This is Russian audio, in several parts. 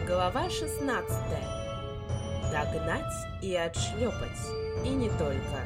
Глава 16. Догнать и отшлепать. И не только.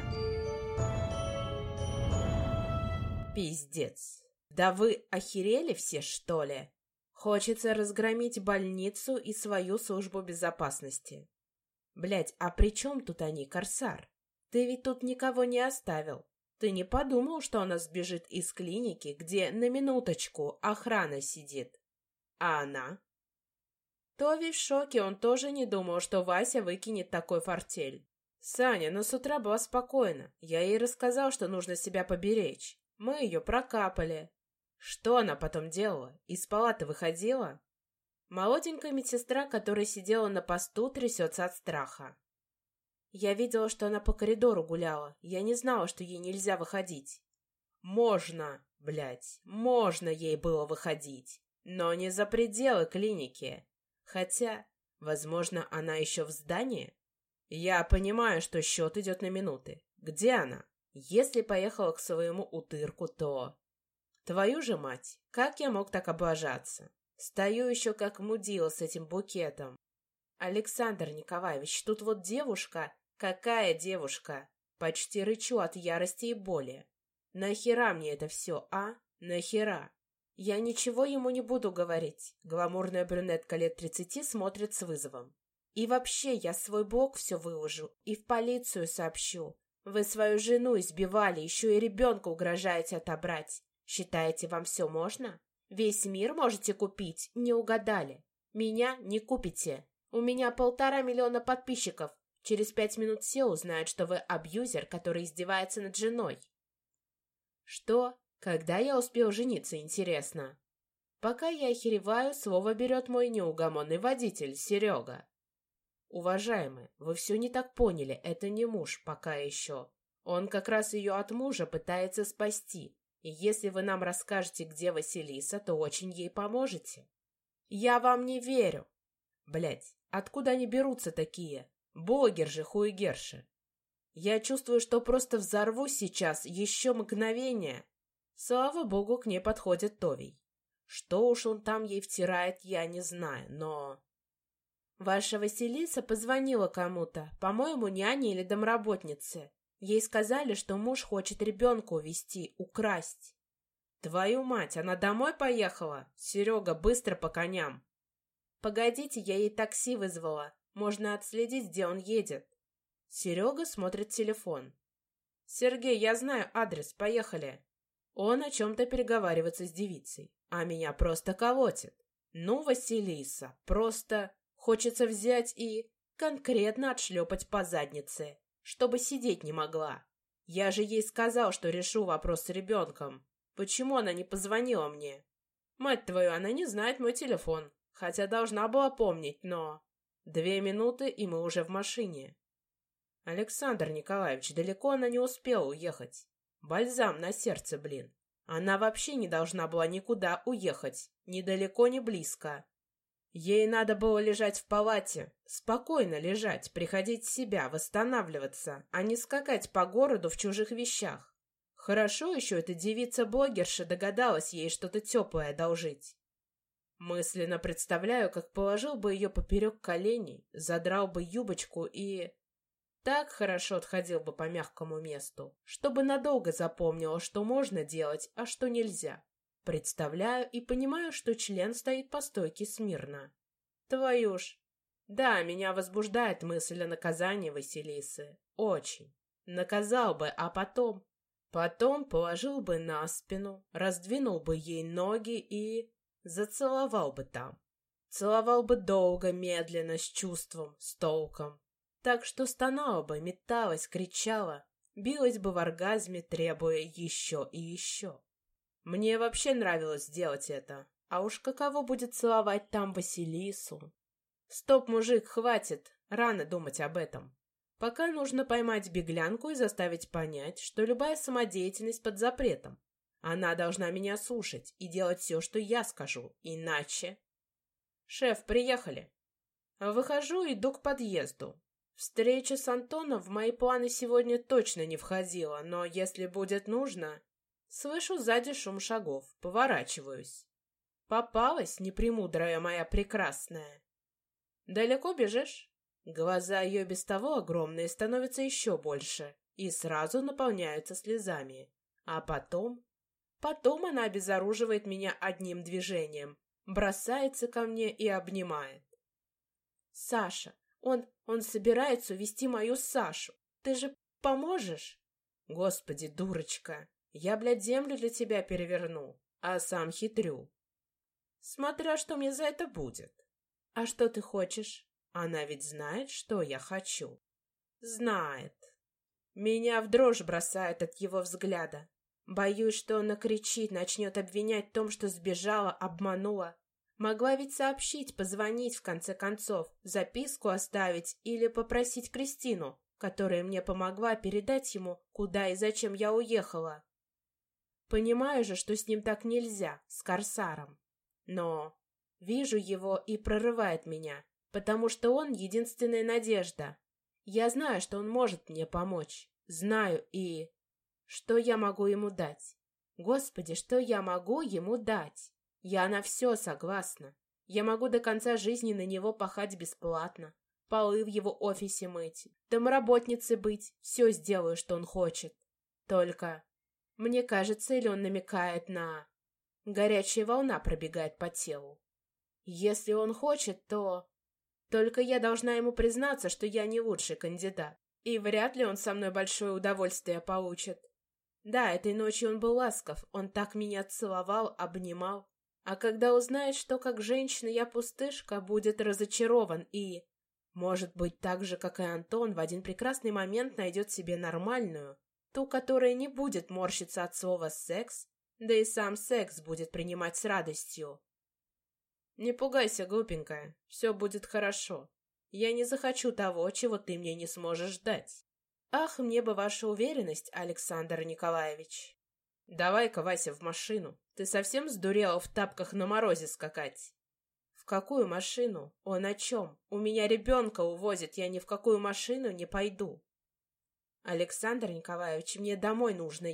Пиздец. Да вы охерели все, что ли? Хочется разгромить больницу и свою службу безопасности. Блять, а при чем тут они, Корсар? Ты ведь тут никого не оставил. Ты не подумал, что она сбежит из клиники, где на минуточку охрана сидит? А она? Тови в шоке, он тоже не думал, что Вася выкинет такой фортель. Саня, но с утра была спокойна. Я ей рассказал, что нужно себя поберечь. Мы ее прокапали. Что она потом делала? Из палаты выходила? Молоденькая медсестра, которая сидела на посту, трясется от страха. Я видела, что она по коридору гуляла. Я не знала, что ей нельзя выходить. Можно, блядь, можно ей было выходить, но не за пределы клиники. Хотя, возможно, она еще в здании? Я понимаю, что счет идет на минуты. Где она? Если поехала к своему утырку, то... Твою же мать, как я мог так облажаться? Стою еще как мудила с этим букетом. Александр Николаевич, тут вот девушка... Какая девушка? Почти рычу от ярости и боли. Нахера мне это все, а? Нахера? Я ничего ему не буду говорить. Гламурная брюнетка лет 30 смотрит с вызовом. И вообще, я свой блог все выложу и в полицию сообщу. Вы свою жену избивали, еще и ребенка угрожаете отобрать. Считаете, вам все можно? Весь мир можете купить, не угадали. Меня не купите. У меня 1,5 миллиона подписчиков. Через 5 минут все узнают, что вы абьюзер, который издевается над женой. Что? Когда я успел жениться, интересно? Пока я охереваю, слово берет мой неугомонный водитель, Серега. Уважаемый, вы все не так поняли, это не муж пока еще. Он как раз ее от мужа пытается спасти. И если вы нам расскажете, где Василиса, то очень ей поможете. Я вам не верю. Блять, откуда они берутся такие? Блогер же хуегерши. Я чувствую, что просто взорвусь сейчас, еще мгновение. Слава богу, к ней подходит Товий. Что уж он там ей втирает, я не знаю, но... Ваша Василиса позвонила кому-то, по-моему, няне или домработнице. Ей сказали, что муж хочет ребенка увезти, украсть. Твою мать, она домой поехала? Серега, быстро по коням. Погодите, я ей такси вызвала. Можно отследить, где он едет. Серега смотрит телефон. Сергей, я знаю адрес, поехали. Он о чем-то переговаривается с девицей, а меня просто колотит. Ну, Василиса, просто хочется взять и конкретно отшлепать по заднице, чтобы сидеть не могла. Я же ей сказал, что решу вопрос с ребенком. Почему она не позвонила мне? Мать твою, она не знает мой телефон, хотя должна была помнить, но... 2 минуты, и мы уже в машине. Александр Николаевич, далеко она не успела уехать. Бальзам на сердце, блин. Она вообще не должна была никуда уехать. Ни далеко, ни близко. Ей надо было лежать в палате. Спокойно лежать, приходить в себя, восстанавливаться, а не скакать по городу в чужих вещах. Хорошо еще эта девица-блогерша догадалась ей что-то теплое одолжить. Мысленно представляю, как положил бы ее поперек коленей, задрал бы юбочку и... Так хорошо отходил бы по мягкому месту, чтобы надолго запомнила, что можно делать, а что нельзя. Представляю и понимаю, что член стоит по стойке смирно. Твою ж! Да, меня возбуждает мысль о наказании Василисы. Очень. Наказал бы, а потом... Потом положил бы на спину, раздвинул бы ей ноги и... Зацеловал бы там. Целовал бы долго, медленно, с чувством, с толком. Так что стонала бы, металась, кричала, билась бы в оргазме, требуя еще и еще. Мне вообще нравилось делать это. А уж каково будет целовать там Василису? Стоп, мужик, хватит. Рано думать об этом. Пока нужно поймать беглянку и заставить понять, что любая самодеятельность под запретом. Она должна меня слушать и делать все, что я скажу, иначе... Шеф, приехали. Выхожу, иду к подъезду. Встреча с Антоном в мои планы сегодня точно не входила, но если будет нужно... Слышу сзади шум шагов, поворачиваюсь. Попалась, непремудрая моя прекрасная. Далеко бежишь?» Глаза ее без того огромные становятся еще больше и сразу наполняются слезами. А потом... Потом она обезоруживает меня одним движением, бросается ко мне и обнимает. «Саша, он собирается увести мою Сашу. Ты же поможешь?» «Господи, дурочка, я, блядь, землю для тебя переверну, а сам хитрю. Смотря что мне за это будет. А что ты хочешь? Она ведь знает, что я хочу». «Знает». Меня в дрожь бросает от его взгляда. Боюсь, что он накричит, начнет обвинять в том, что сбежала, обманула. Могла ведь сообщить, позвонить в конце концов, записку оставить или попросить Кристину, которая мне помогла, передать ему, куда и зачем я уехала. Понимаю же, что с ним так нельзя, с Корсаром. Но вижу его и прорывает меня, потому что он единственная надежда. Я знаю, что он может мне помочь. Знаю и... Что я могу ему дать? Господи, что я могу ему дать? Я на все согласна. Я могу до конца жизни на него пахать бесплатно, полы в его офисе мыть, домработницей быть, все сделаю, что он хочет. Только, мне кажется, или он намекает на... Горячая волна пробегает по телу. Если он хочет, то... Только я должна ему признаться, что я не лучший кандидат, и вряд ли он со мной большое удовольствие получит. Да, этой ночью он был ласков, он так меня целовал, обнимал. А когда узнает, что как женщина я пустышка, будет разочарован и... Может быть, так же, как и Антон, в один прекрасный момент найдет себе нормальную, ту, которая не будет морщиться от слова «секс», да и сам секс будет принимать с радостью. Не пугайся, глупенькая, все будет хорошо. Я не захочу того, чего ты мне не сможешь дать. Ах, мне бы ваша уверенность, Александр Николаевич. Давай-ка, Вася, в машину. Ты совсем сдурела в тапках на морозе скакать? В какую машину? Он о чем? У меня ребенка увозят, я ни в какую машину не пойду. Александр Николаевич, мне домой нужно,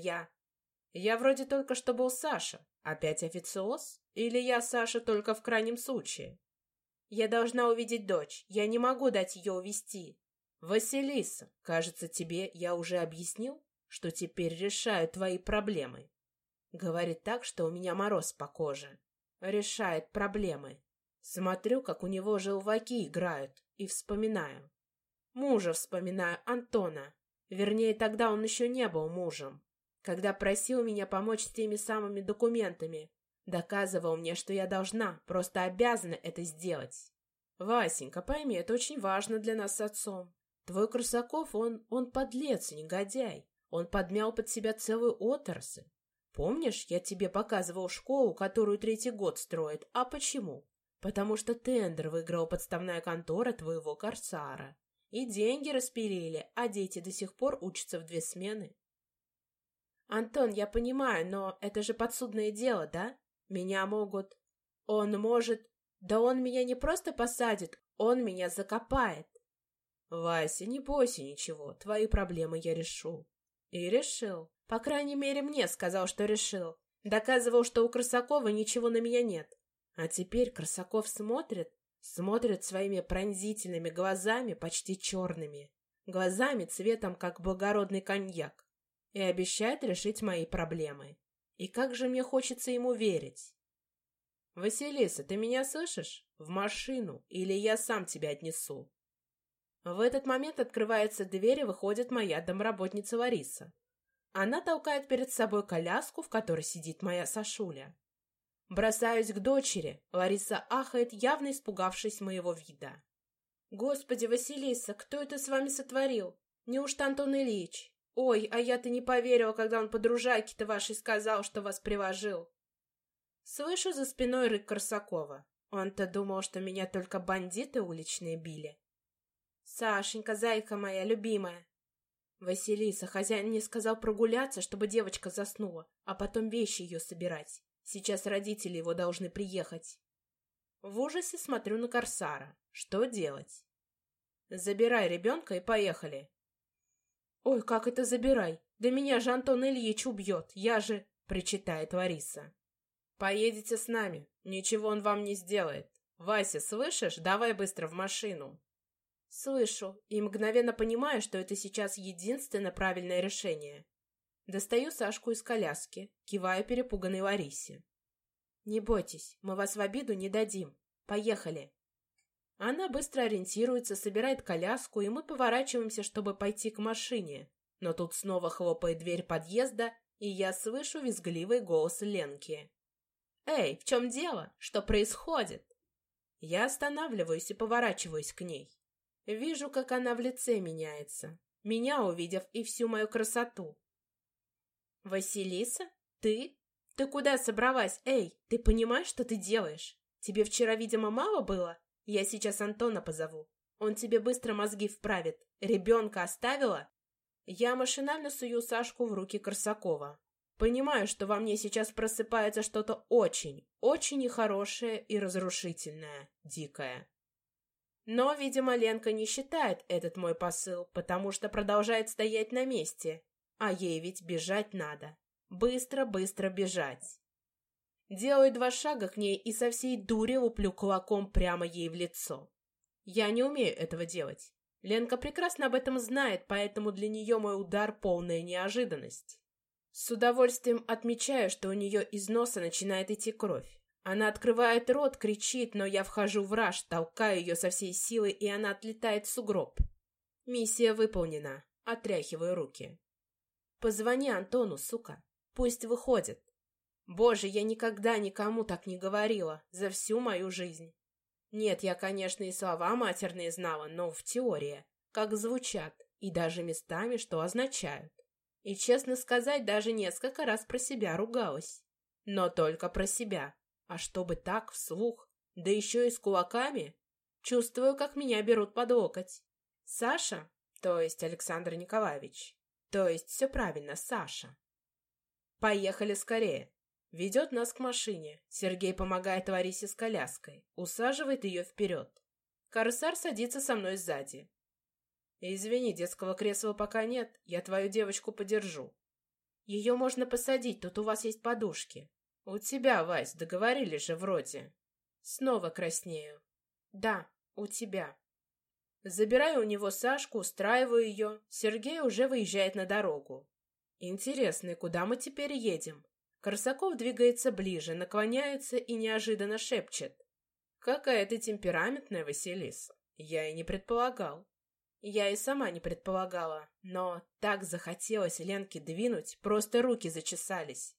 Я вроде только что был Саша. Опять официоз? Или я Саша только в крайнем случае? Я должна увидеть дочь. Я не могу дать ее увезти. Василиса, кажется, тебе я уже объяснил, что теперь решаю твои проблемы. Говорит так, что у меня мороз по коже. Решает проблемы. Смотрю, как у него желваки играют, и вспоминаю. Мужа вспоминаю, Антона. Вернее, тогда он еще не был мужем. Когда просил меня помочь с теми самыми документами, доказывал мне, что я должна, просто обязана это сделать. Васенька, пойми, это очень важно для нас с отцом. Твой Красаков, он подлец, негодяй. Он подмял под себя целую отрасль. Помнишь, я тебе показывал школу, которую 3-й год строит? А почему? Потому что тендер выиграла подставная контора твоего Корсара. И деньги распилили, а дети до сих пор учатся в 2 смены. Антон, я понимаю, но это же подсудное дело, да? Меня могут... Он может... Да он меня не просто посадит, он меня закопает. Вася, не бойся ничего, твои проблемы я решу. И решил. По крайней мере, мне сказал, что решил. Доказывал, что у Красакова ничего на меня нет. А теперь Красаков смотрит своими пронзительными глазами, почти черными. Глазами цветом, как благородный коньяк. И обещает решить мои проблемы. И как же мне хочется ему верить. Василиса, ты меня слышишь? В машину, или я сам тебя отнесу. В этот момент открывается дверь и выходит моя домработница Лариса. Она толкает перед собой коляску, в которой сидит моя Сашуля. Бросаюсь к дочери. Лариса ахает, явно испугавшись моего вида. «Господи, Василиса, кто это с вами сотворил? Неужто Антон Ильич? Ой, а я-то не поверила, когда он подружайке-то вашей сказал, что вас приложил». Слышу за спиной рык Корсакова. Он-то думал, что меня только бандиты уличные били. «Сашенька, зайка моя любимая!» «Василиса, хозяин мне сказал прогуляться, чтобы девочка заснула, а потом вещи ее собирать. Сейчас родители его должны приехать». В ужасе смотрю на Корсара. Что делать? «Забирай ребенка и поехали». «Ой, как это забирай? Да меня же Антон Ильич убьет, я же...» — причитает Лариса. «Поедете с нами, ничего он вам не сделает. «Вася, слышишь? Давай быстро в машину!» Слышу и мгновенно понимаю, что это сейчас единственно правильное решение. Достаю Сашку из коляски, кивая перепуганной Ларисе. «Не бойтесь, мы вас в обиду не дадим. Поехали!» Она быстро ориентируется, собирает коляску, и мы поворачиваемся, чтобы пойти к машине. Но тут снова хлопает дверь подъезда, и я слышу визгливый голос Ленки. «Эй, в чем дело? Что происходит?» Я останавливаюсь и поворачиваюсь к ней. Вижу, как она в лице меняется, меня увидев и всю мою красоту. «Василиса? Ты? Ты куда собралась? Эй, ты понимаешь, что ты делаешь? Тебе вчера, видимо, мало было? Я сейчас Антона позову. Он тебе быстро мозги вправит. Ребенка оставила?» Я машинально сую Сашку в руки Корсакова. Понимаю, что во мне сейчас просыпается что-то очень, очень нехорошее и разрушительное, дикое. Но, видимо, Ленка не считает этот мой посыл, потому что продолжает стоять на месте. А ей ведь бежать надо. Быстро-быстро бежать. Делаю 2 шага к ней и со всей дури луплю кулаком прямо ей в лицо. Я не умею этого делать. Ленка прекрасно об этом знает, поэтому для нее мой удар — полная неожиданность. С удовольствием отмечаю, что у нее из носа начинает идти кровь. Она открывает рот, кричит, но я вхожу в раж, толкаю ее со всей силы, и она отлетает в сугроб. Миссия выполнена. Отряхиваю руки. «Позвони Антону, сука. Пусть выходит». Боже, я никогда никому так не говорила за всю мою жизнь. Нет, я, конечно, и слова матерные знала, но в теории, как звучат, и даже местами, что означают. И, честно сказать, даже несколько раз про себя ругалась. Но только про себя. А чтобы так, вслух, да еще и с кулаками, чувствую, как меня берут под локоть. Саша, то есть Александр Николаевич, то есть все правильно, Саша. Поехали скорее. Ведет нас к машине. Сергей помогает Ларисе с коляской, усаживает ее вперед. Корсар садится со мной сзади. «Извини, детского кресла пока нет, я твою девочку подержу». «Ее можно посадить, тут у вас есть подушки». «У тебя, Вась, договорились же вроде». Снова краснею. «Да, у тебя». Забираю у него Сашку, устраиваю ее. Сергей уже выезжает на дорогу. Интересно, куда мы теперь едем? Корсаков двигается ближе, наклоняется и неожиданно шепчет. «Какая ты темпераментная, Василиса. Я и не предполагал». Я и сама не предполагала, но так захотелось Ленке двинуть, просто руки зачесались.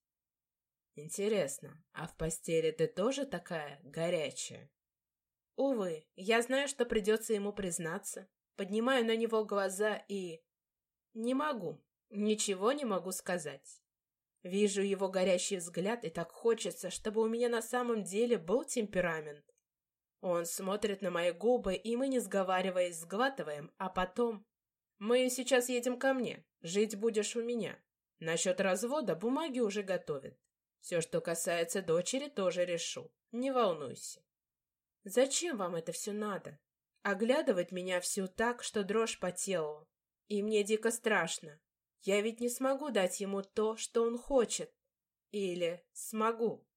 Интересно, а в постели ты тоже такая горячая? Увы, я знаю, что придется ему признаться. Поднимаю на него глаза и... Не могу, ничего не могу сказать. Вижу его горящий взгляд, и так хочется, чтобы у меня на самом деле был темперамент. Он смотрит на мои губы, и мы, не сговариваясь, сглатываем, а потом... Мы сейчас едем ко мне, жить будешь у меня. Насчет развода бумаги уже готовят. Все, что касается дочери, тоже решу. Не волнуйся. Зачем вам это все надо? Оглядывать меня всю так, что дрожь по телу. И мне дико страшно. Я ведь не смогу дать ему то, что он хочет. Или смогу.